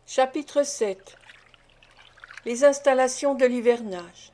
Chapitre 7. Les installations de l'hivernage.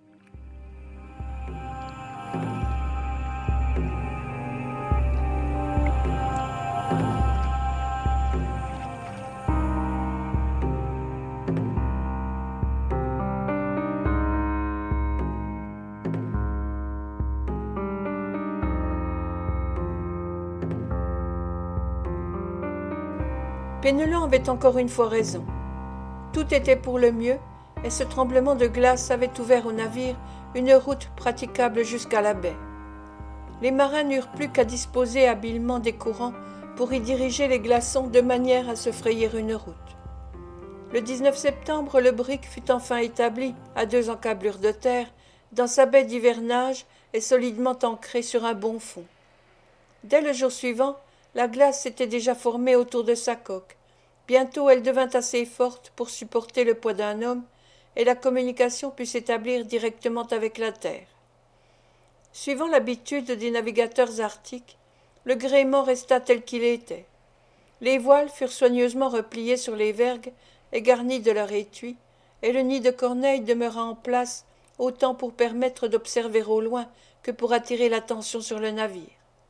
Penelon avait encore une fois raison. Tout était pour le mieux, et ce tremblement de glace avait ouvert au navire une route praticable jusqu'à la baie. Les marins n'eurent plus qu'à disposer habilement des courants pour y diriger les glaçons de manière à se frayer une route. Le 19 septembre, le brick fut enfin établi à 2 encablures de terre dans sa baie d'hivernage et solidement ancré sur un bon fond. Dès le jour suivant, la glace s'était déjà formée autour de sa coque. Bientôt elle devint assez forte pour supporter le poids d'un homme, et la communication put s'établir directement avec la terre. Suivant l'habitude des navigateurs arctiques, le gréement resta tel qu'il était. Les voiles furent soigneusement repliées sur les vergues et garnies de leur étui, et le nid de corneille demeura en place autant pour permettre d'observer au loin que pour attirer l'attention sur le navire.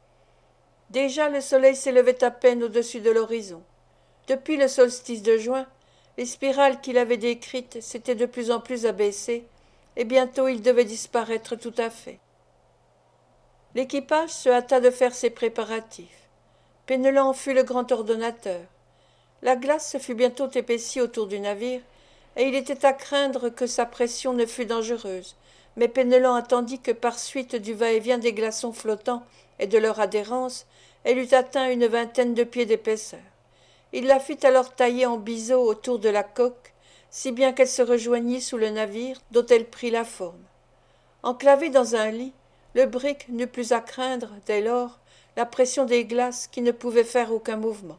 Déjà le soleil s'élevait à peine au-dessus de l'horizon. Depuis le solstice de juin, les spirales qu'il avait décrites s'étaient de plus en plus abaissées, et bientôt il devait disparaître tout à fait. L'équipage se hâta de faire ses préparatifs. Penelon fut le grand ordonnateur. La glace se fut bientôt épaissie autour du navire, et il était à craindre que sa pression ne fût dangereuse, mais Penelon attendit que par suite du va-et-vient des glaçons flottants et de leur adhérence, elle eût atteint une 20aine de pieds d'épaisseur. Il la fit alors tailler en biseau autour de la coque, si bien qu'elle se rejoignit sous le navire dont elle prit la forme. Enclavé dans un lit, le brick n'eut plus à craindre, dès lors, la pression des glaces qui ne pouvaient faire aucun mouvement.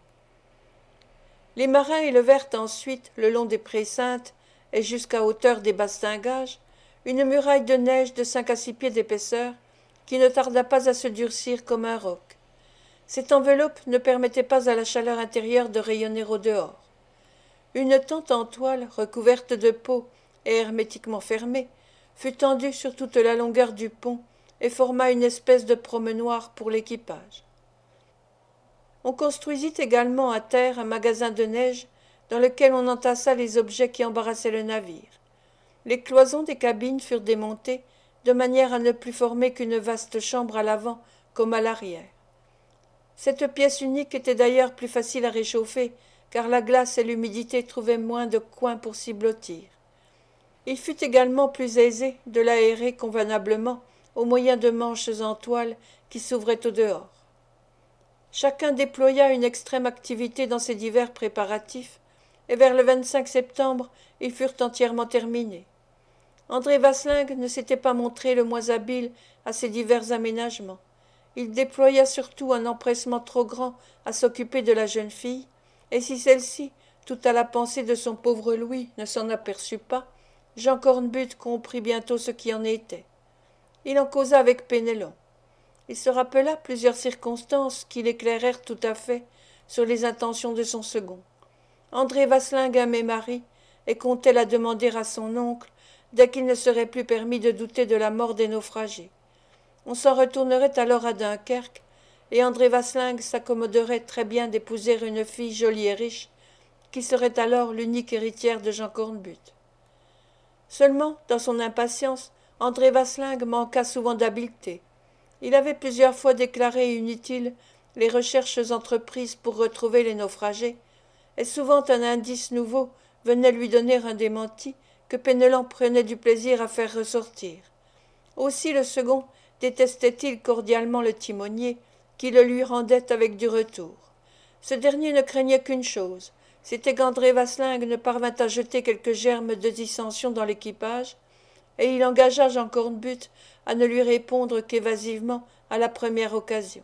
Les marins élevèrent ensuite, le long des précintes et jusqu'à hauteur des bastingages, une muraille de neige de 5 à 6 pieds d'épaisseur, qui ne tarda pas à se durcir comme un roc. Cette enveloppe ne permettait pas à la chaleur intérieure de rayonner au dehors. Une tente en toile, recouverte de peaux et hermétiquement fermée, fut tendue sur toute la longueur du pont et forma une espèce de promenoir pour l'équipage. On construisit également à terre un magasin de neige dans lequel on entassa les objets qui embarrassaient le navire. Les cloisons des cabines furent démontées de manière à ne plus former qu'une vaste chambre à l'avant comme à l'arrière. Cette pièce unique était d'ailleurs plus facile à réchauffer, car la glace et l'humidité trouvaient moins de coins pour s'y blottir. Il fut également plus aisé de l'aérer convenablement au moyen de manches en toile qui s'ouvraient au dehors. Chacun déploya une extrême activité dans ces divers préparatifs, et vers le 25 septembre, ils furent entièrement terminés. André Vasling ne s'était pas montré le moins habile à ces divers aménagements. Il déploya surtout un empressement trop grand à s'occuper de la jeune fille, et si celle-ci, tout à la pensée de son pauvre Louis, ne s'en aperçut pas, Jean Cornbutte comprit bientôt ce qui en était. Il en causa avec Penelon. Il se rappela plusieurs circonstances qui l'éclairèrent tout à fait sur les intentions de son second. André Vasling aimait Marie et comptait la demander à son oncle dès qu'il ne serait plus permis de douter de la mort des naufragés. On s'en retournerait alors à Dunkerque, et André Vasling s'accommoderait très bien d'épouser une fille jolie et riche, qui serait alors l'unique héritière de Jean Cornbutte. Seulement, dans son impatience, André Vasling manqua souvent d'habileté. Il avait plusieurs fois déclaré inutiles les recherches entreprises pour retrouver les naufragés, et souvent un indice nouveau venait lui donner un démenti que Penelon prenait du plaisir à faire ressortir. Aussi le second détestait-il cordialement le timonier, qui le lui rendait avec du retour. Ce dernier ne craignait qu'une chose, c'était qu'André Vasling ne parvint à jeter quelques germes de dissension dans l'équipage, et il engagea Jean Cornbutte à ne lui répondre qu'évasivement à la première occasion.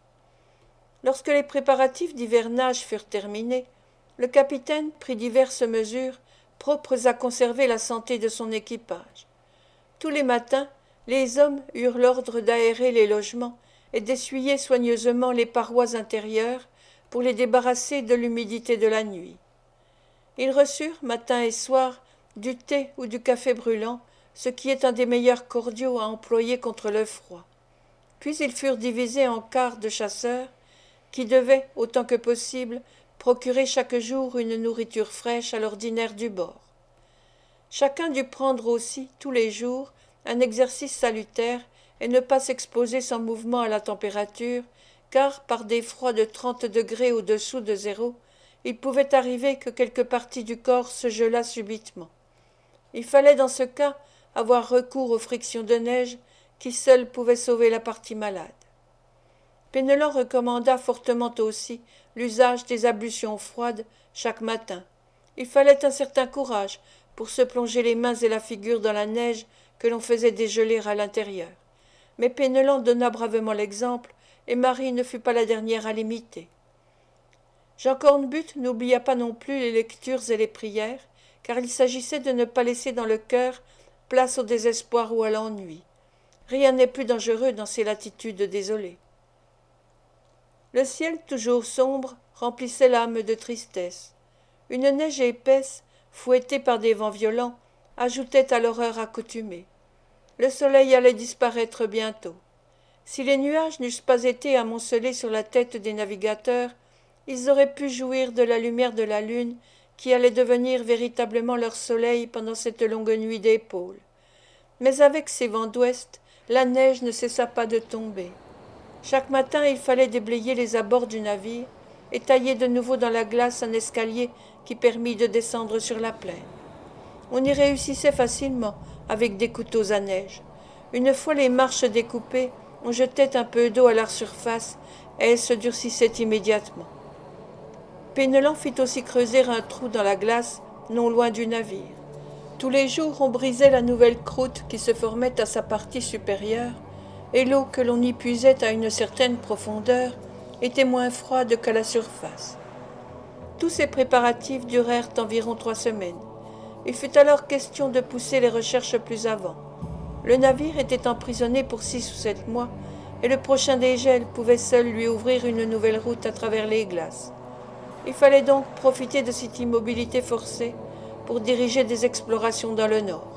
Lorsque les préparatifs d'hivernage furent terminés, le capitaine prit diverses mesures propres à conserver la santé de son équipage. Tous les matins, les hommes eurent l'ordre d'aérer les logements et d'essuyer soigneusement les parois intérieures pour les débarrasser de l'humidité de la nuit. Ils reçurent, matin et soir, du thé ou du café brûlant, ce qui est un des meilleurs cordiaux à employer contre le froid. Puis ils furent divisés en quarts de chasseurs, qui devaient, autant que possible, procurer chaque jour une nourriture fraîche à l'ordinaire du bord. Chacun dut prendre aussi, tous les jours, un exercice salutaire et ne pas s'exposer sans mouvement à la température, car, par des froids de 30 degrés au-dessous de zéro, il pouvait arriver que quelque partie du corps se gelât subitement. Il fallait dans ce cas avoir recours aux frictions de neige qui seules pouvaient sauver la partie malade. Penellan recommanda fortement aussi l'usage des ablutions froides chaque matin. Il fallait un certain courage pour se plonger les mains et la figure dans la neige que l'on faisait dégeler à l'intérieur. Mais Penellan donna bravement l'exemple, et Marie ne fut pas la dernière à l'imiter. Jean Cornbutte n'oublia pas non plus les lectures et les prières, car il s'agissait de ne pas laisser dans le cœur place au désespoir ou à l'ennui. Rien n'est plus dangereux dans ces latitudes désolées. Le ciel, toujours sombre, remplissait l'âme de tristesse. Une neige épaisse, fouettée par des vents violents, ajoutait à l'horreur accoutumée. Le soleil allait disparaître bientôt. Si les nuages n'eussent pas été amoncelés sur la tête des navigateurs, ils auraient pu jouir de la lumière de la lune qui allait devenir véritablement leur soleil pendant cette longue nuit des pôles. Mais avec ces vents d'ouest, la neige ne cessa pas de tomber. Chaque matin, il fallait déblayer les abords du navire et tailler de nouveau dans la glace un escalier qui permît de descendre sur la plaine. On y réussissait facilement avec des couteaux à neige. Une fois les marches découpées, on jetait un peu d'eau à la surface et elle se durcissait immédiatement. Penellan fit aussi creuser un trou dans la glace, non loin du navire. Tous les jours, on brisait la nouvelle croûte qui se formait à sa partie supérieure, et l'eau que l'on y puisait à une certaine profondeur était moins froide qu'à la surface. Tous ces préparatifs durèrent environ 3 semaines. Il fut alors question de pousser les recherches plus avant. Le navire était emprisonné pour 6 ou 7 mois, et le prochain dégel pouvait seul lui ouvrir une nouvelle route à travers les glaces. Il fallait donc profiter de cette immobilité forcée pour diriger des explorations dans le nord.